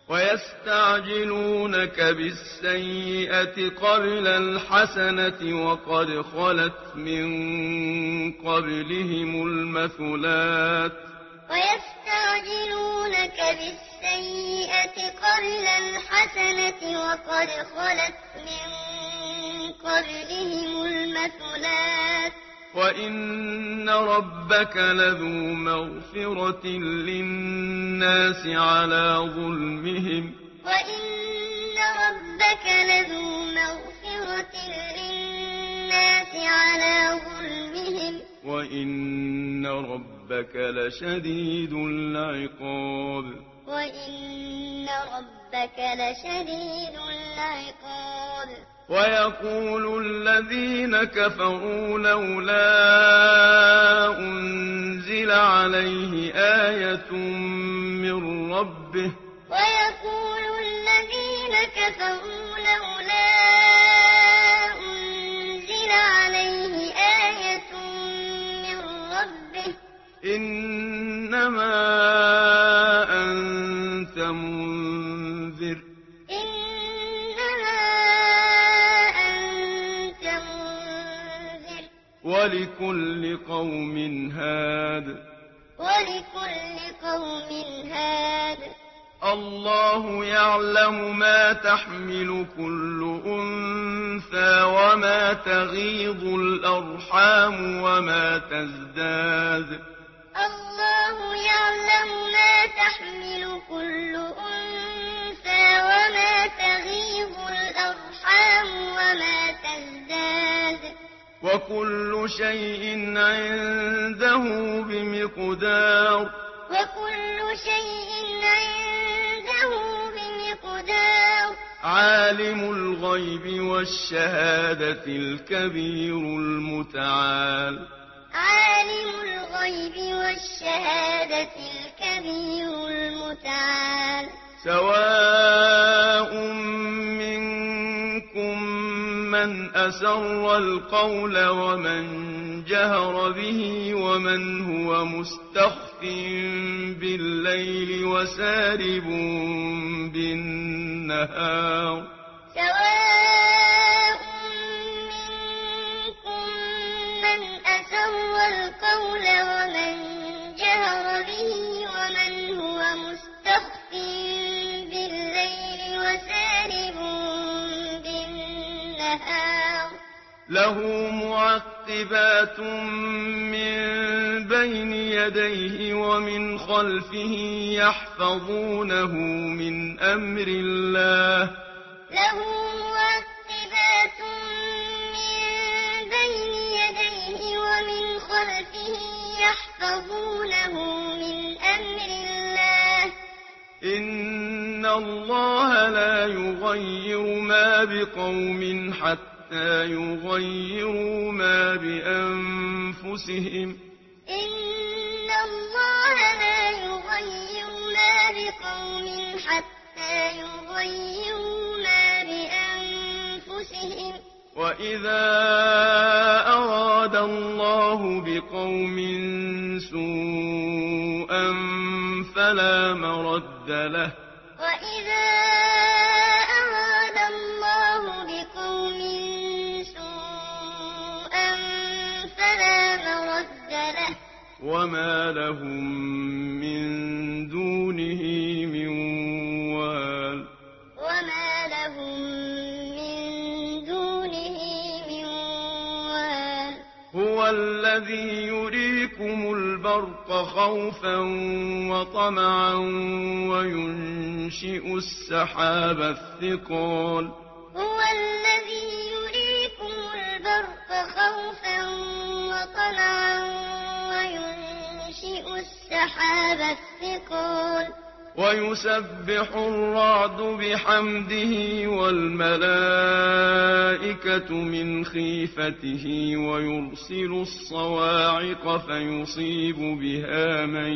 ويستعجلونك بالسيئة قبل الحسنة وقد خلت من قبلهم المثلات ويستعجلونك بالسيئة قبل الحسنة وقد خلت من قبلهم المثلات وإن ربك لذو مغفرة للناس على ظلمهم وإن ربك لذو مغفرة للناس على ظلمهم وإن ربك لشديد العقاب وإن ربك لشديد العقاب ويقول الذين كفروا لولا أنزل عليه آية من ربه ويقول الذين كفروا لولا أنزل عليه آية من ربه إنما أنت منذر ولكل قوم هاد الله يعلم ما تحمل كل أنثى وما تغيض الأرحام وما تزداد الله يعلم ما تحمل كل أنثى وما تغيض الأرحام وما تزداد وكل شيء عنده بمقدار عالم الغيب والشهادة الكبير المتعال سواء منكم من أسر القول ومن جهر به ومن هو مستخف بالليل وسارب بالنهار سواء منكم من أسر القول ومن جهر به ومن هو مستخف بالليل وسارب بالنهار له معقبات من بين يديه ومن خلفه يحفظونه من أمر الله له معقبات من بين يديه ومن خلفه يحفظونه من أمر الله إن الله لا يغير ما بقوم حتى يغيروا ما بأنفسهم إن الله لا يغير ما بقوم حتى يغيروا ما بأنفسهم وإذا أراد الله بقوم سوءا فلا مرد له وإذا أراد الله بقوم سوءا فلا مرد له وما لهم من دونه من وال هو الذي يريكم البرق خوفا وطمعا وينشئ السحاب الثقال هو الذي يريكم البرق خوفا وطمعا وينشئ السحاب الثقال ويسبح الرعد بحمده والملائكة من خيفته ويرسل الصواعق فيصيب بها من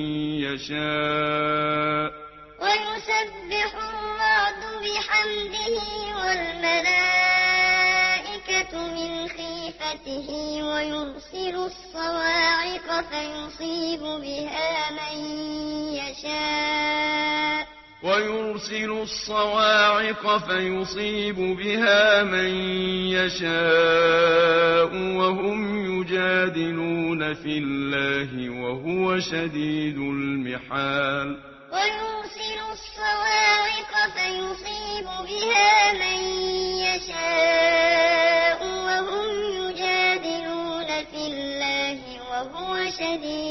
يشاء ويسبح الرعد بحمده والملائكة من خيفته ويرسل الصواعق فيصيب بها من يشاء ويرسل الصواعق فيصيب بها من يشاء وهم يجادلون في الله وهو شديد المحال ويرسل الصواعق فيصيب بها من يشاء وهم يجادلون في الله وهو شديد